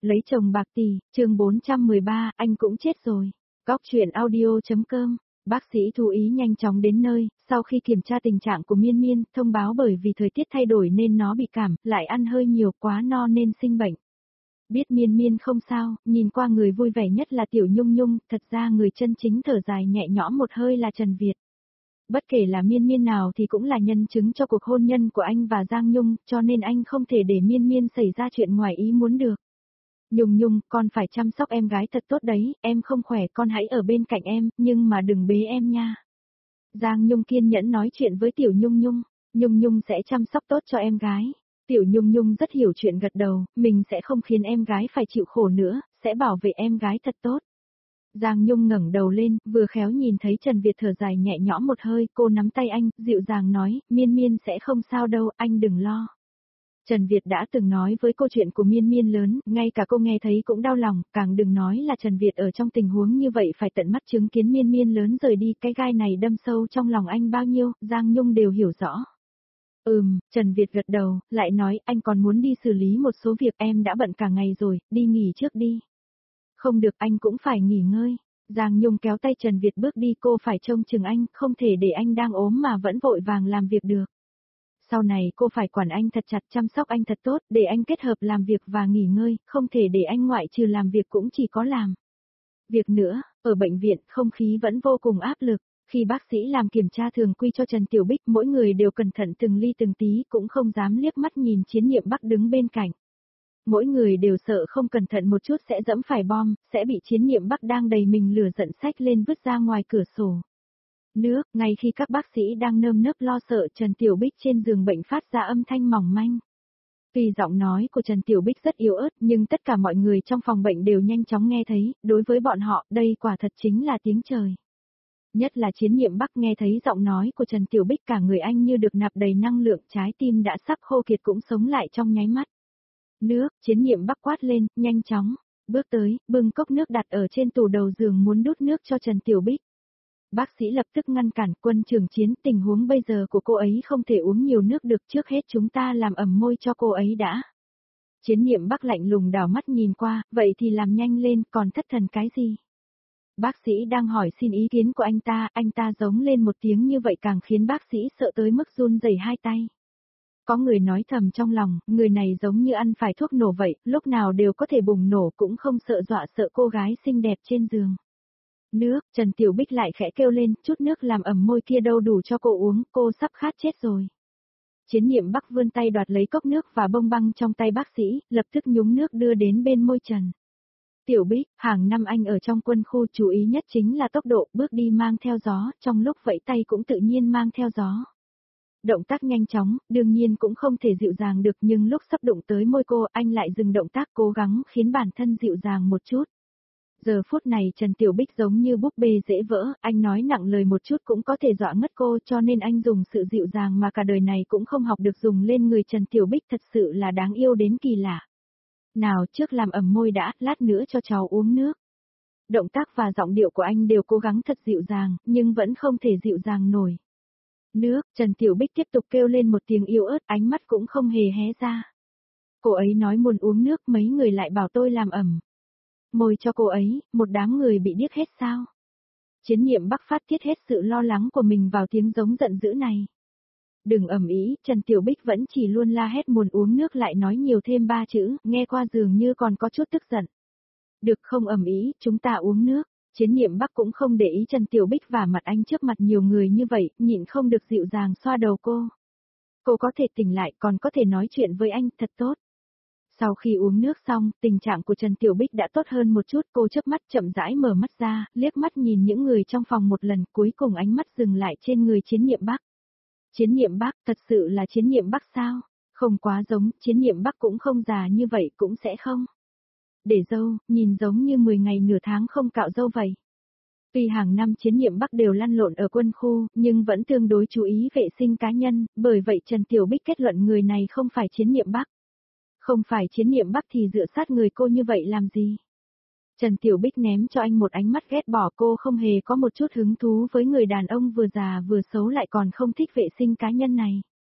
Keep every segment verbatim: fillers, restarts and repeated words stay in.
Lấy chồng bạc tỷ, chương bốn trăm mười ba, anh cũng chết rồi. Góc truyện audio.com. Bác sĩ thú ý nhanh chóng đến nơi, sau khi kiểm tra tình trạng của Miên Miên, thông báo bởi vì thời tiết thay đổi nên nó bị cảm, lại ăn hơi nhiều quá no nên sinh bệnh. Biết Miên Miên không sao, nhìn qua người vui vẻ nhất là Tiểu Nhung Nhung, thật ra người chân chính thở dài nhẹ nhõm một hơi là Trần Việt. Bất kể là Miên Miên nào thì cũng là nhân chứng cho cuộc hôn nhân của anh và Giang Nhung, cho nên anh không thể để Miên Miên xảy ra chuyện ngoài ý muốn được. Nhung Nhung, con phải chăm sóc em gái thật tốt đấy, em không khỏe con hãy ở bên cạnh em, nhưng mà đừng bế em nha. Giang Nhung kiên nhẫn nói chuyện với Tiểu Nhung Nhung, Nhung Nhung sẽ chăm sóc tốt cho em gái. Tiểu Nhung Nhung rất hiểu chuyện gật đầu, mình sẽ không khiến em gái phải chịu khổ nữa, sẽ bảo vệ em gái thật tốt. Giang Nhung ngẩng đầu lên, vừa khéo nhìn thấy Trần Việt thở dài nhẹ nhõm một hơi, cô nắm tay anh, dịu dàng nói, Miên Miên sẽ không sao đâu, anh đừng lo. Trần Việt đã từng nói với cô chuyện của Miên Miên lớn, ngay cả cô nghe thấy cũng đau lòng, càng đừng nói là Trần Việt ở trong tình huống như vậy phải tận mắt chứng kiến Miên Miên lớn rời đi, cái gai này đâm sâu trong lòng anh bao nhiêu, Giang Nhung đều hiểu rõ. Ừm, Trần Việt gật đầu, lại nói anh còn muốn đi xử lý một số việc, em đã bận cả ngày rồi, đi nghỉ trước đi. Không được, anh cũng phải nghỉ ngơi. Giang Nhung kéo tay Trần Việt bước đi, cô phải trông chừng anh, không thể để anh đang ốm mà vẫn vội vàng làm việc được. Sau này cô phải quản anh thật chặt, chăm sóc anh thật tốt, để anh kết hợp làm việc và nghỉ ngơi, không thể để anh ngoại trừ làm việc cũng chỉ có làm. Việc nữa, ở bệnh viện, không khí vẫn vô cùng áp lực. Khi bác sĩ làm kiểm tra thường quy cho Trần Tiểu Bích, mỗi người đều cẩn thận từng ly từng tí, cũng không dám liếc mắt nhìn Chiến Nhiệm Bắc đứng bên cạnh. Mỗi người đều sợ không cẩn thận một chút sẽ dẫm phải bom, sẽ bị Chiến Nhiệm Bắc đang đầy mình lửa giận xách lên vứt ra ngoài cửa sổ. Nước, ngay khi các bác sĩ đang nơm nớp lo sợ, Trần Tiểu Bích trên giường bệnh phát ra âm thanh mỏng manh. Tuy giọng nói của Trần Tiểu Bích rất yếu ớt, nhưng tất cả mọi người trong phòng bệnh đều nhanh chóng nghe thấy, đối với bọn họ, đây quả thật chính là tiếng trời. Nhất là Chiến Nhiệm Bắc nghe thấy giọng nói của Trần Tiểu Bích, cả người anh như được nạp đầy năng lượng, trái tim đã sắp khô kiệt cũng sống lại trong nháy mắt. Nước, Chiến Nhiệm Bắc quát lên, nhanh chóng, bước tới, bưng cốc nước đặt ở trên tủ đầu giường muốn đút nước cho Trần Tiểu Bích. Bác sĩ lập tức ngăn cản, Quân trưởng Chiến, tình huống bây giờ của cô ấy không thể uống nhiều nước được, trước hết chúng ta làm ẩm môi cho cô ấy đã. Chiến Nhiệm Bắc lạnh lùng đảo mắt nhìn qua, vậy thì làm nhanh lên, còn thất thần cái gì? Bác sĩ đang hỏi xin ý kiến của anh ta, anh ta giống lên một tiếng như vậy càng khiến bác sĩ sợ tới mức run rẩy hai tay. Có người nói thầm trong lòng, người này giống như ăn phải thuốc nổ vậy, lúc nào đều có thể bùng nổ cũng không sợ dọa sợ cô gái xinh đẹp trên giường. Nước, Trần Tiểu Bích lại khẽ kêu lên, chút nước làm ẩm môi kia đâu đủ cho cô uống, cô sắp khát chết rồi. Chiến Nhiệm Bắc vươn tay đoạt lấy cốc nước và bông băng trong tay bác sĩ, lập tức nhúng nước đưa đến bên môi Trần. Tiểu Bích, hàng năm anh ở trong quân khu chú ý nhất chính là tốc độ, bước đi mang theo gió, trong lúc vẫy tay cũng tự nhiên mang theo gió. Động tác nhanh chóng, đương nhiên cũng không thể dịu dàng được, nhưng lúc sắp đụng tới môi cô, anh lại dừng động tác, cố gắng khiến bản thân dịu dàng một chút. Giờ phút này Trần Tiểu Bích giống như búp bê dễ vỡ, anh nói nặng lời một chút cũng có thể dọa ngất cô, cho nên anh dùng sự dịu dàng mà cả đời này cũng không học được dùng lên người Trần Tiểu Bích, thật sự là đáng yêu đến kỳ lạ. Nào, trước làm ẩm môi đã, lát nữa cho cháu uống nước. Động tác và giọng điệu của anh đều cố gắng thật dịu dàng, nhưng vẫn không thể dịu dàng nổi. Nước, Trần Tiểu Bích tiếp tục kêu lên một tiếng yếu ớt, ánh mắt cũng không hề hé ra. Cô ấy nói muốn uống nước, mấy người lại bảo tôi làm ẩm môi cho cô ấy, một đám người bị điếc hết sao? Chiến Nhiệm Bắc phát tiết hết sự lo lắng của mình vào tiếng giống giận dữ này. Đừng ầm ĩ, Trần Tiểu Bích vẫn chỉ luôn la hét muốn uống nước, lại nói nhiều thêm ba chữ, nghe qua dường như còn có chút tức giận. Được không ầm ĩ, chúng ta uống nước. Chiến Nhiệm Bắc cũng không để ý Trần Tiểu Bích vả mặt anh trước mặt nhiều người như vậy, nhịn không được dịu dàng xoa đầu cô. Cô có thể tỉnh lại, còn có thể nói chuyện với anh, thật tốt. Sau khi uống nước xong, tình trạng của Trần Tiểu Bích đã tốt hơn một chút, cô chớp mắt chậm rãi mở mắt ra, liếc mắt nhìn những người trong phòng một lần, cuối cùng ánh mắt dừng lại trên người Chiến Nhiệm Bắc. Chiến Nhiệm Bắc, thật sự là Chiến Nhiệm Bắc sao? Không quá giống, Chiến Nhiệm Bắc cũng không già như vậy, cũng sẽ không để râu, nhìn giống như mười ngày nửa tháng không cạo râu vậy. Tuy hàng năm Chiến Nhiệm Bắc đều lăn lộn ở quân khu, nhưng vẫn tương đối chú ý vệ sinh cá nhân, bởi vậy Trần Tiểu Bích kết luận người này không phải Chiến Nhiệm Bắc. Không phải Chiến Nhiệm Bắc thì dựa sát người cô như vậy làm gì? Trần Tiểu Bích ném cho anh một ánh mắt ghét bỏ, cô không hề có một chút hứng thú với người đàn ông vừa già vừa xấu lại còn không thích vệ sinh cá nhân này.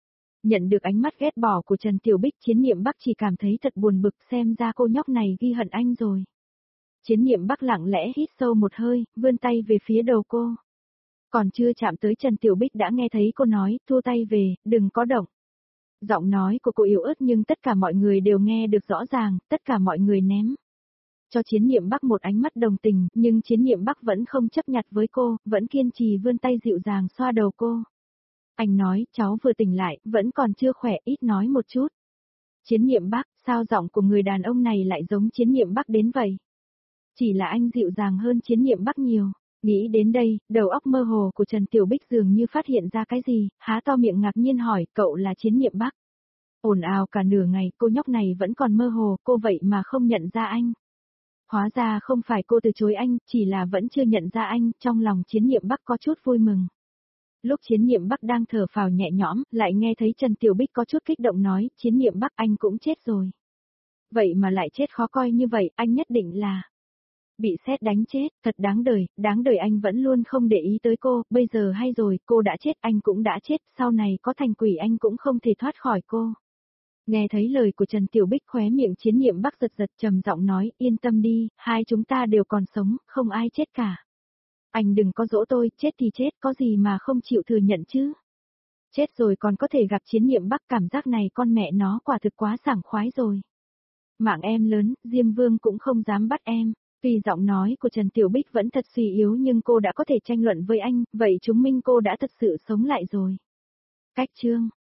Nhận được ánh mắt ghét bỏ của Trần Tiểu Bích, Chiến Niệm Bắc chỉ cảm thấy thật buồn bực, xem ra cô nhóc này ghi hận anh rồi. Chiến Niệm Bắc lặng lẽ hít sâu một hơi, vươn tay về phía đầu cô. Còn chưa chạm tới Trần Tiểu Bích đã nghe thấy cô nói, thu tay về, đừng có động. Giọng nói của cô yếu ớt nhưng tất cả mọi người đều nghe được rõ ràng, tất cả mọi người ném cho Chiến Niệm Bắc một ánh mắt đồng tình, nhưng Chiến Niệm Bắc vẫn không chấp nhặt với cô, vẫn kiên trì vươn tay dịu dàng xoa đầu cô. Anh nói, cháu vừa tỉnh lại, vẫn còn chưa khỏe, ít nói một chút. Chiến Niệm Bắc, sao giọng của người đàn ông này lại giống Chiến Niệm Bắc đến vậy? Chỉ là anh dịu dàng hơn Chiến Niệm Bắc nhiều. Nghĩ đến đây, đầu óc mơ hồ của Trần Tiểu Bích dường như phát hiện ra cái gì, há to miệng ngạc nhiên hỏi, cậu là Chiến Niệm Bắc. Ồn ào cả nửa ngày, cô nhóc này vẫn còn mơ hồ, cô vậy mà không nhận ra anh. Hóa ra không phải cô từ chối anh, chỉ là vẫn chưa nhận ra anh, trong lòng Chiến Niệm Bắc có chút vui mừng. Lúc Chiến Niệm Bắc đang thở phào nhẹ nhõm, lại nghe thấy Trần Tiểu Bích có chút kích động nói, Chiến Niệm Bắc anh cũng chết rồi. Vậy mà lại chết khó coi như vậy, anh nhất định là bị sét đánh chết, thật đáng đời, đáng đời anh vẫn luôn không để ý tới cô, bây giờ hay rồi, cô đã chết, anh cũng đã chết, sau này có thành quỷ anh cũng không thể thoát khỏi cô. Nghe thấy lời của Trần Tiểu Bích, khóe miệng Chiến Niệm Bắc giật giật, trầm giọng nói, yên tâm đi, hai chúng ta đều còn sống, không ai chết cả. Anh đừng có dỗ tôi, chết thì chết, có gì mà không chịu thừa nhận chứ. Chết rồi còn có thể gặp Chiến Niệm Bắc, cảm giác này con mẹ nó quả thực quá sảng khoái rồi. Mạng em lớn, Diêm Vương cũng không dám bắt em. Vì giọng nói của Trần Tiểu Bích vẫn thật suy yếu nhưng cô đã có thể tranh luận với anh, vậy chứng minh cô đã thật sự sống lại rồi. Cách chương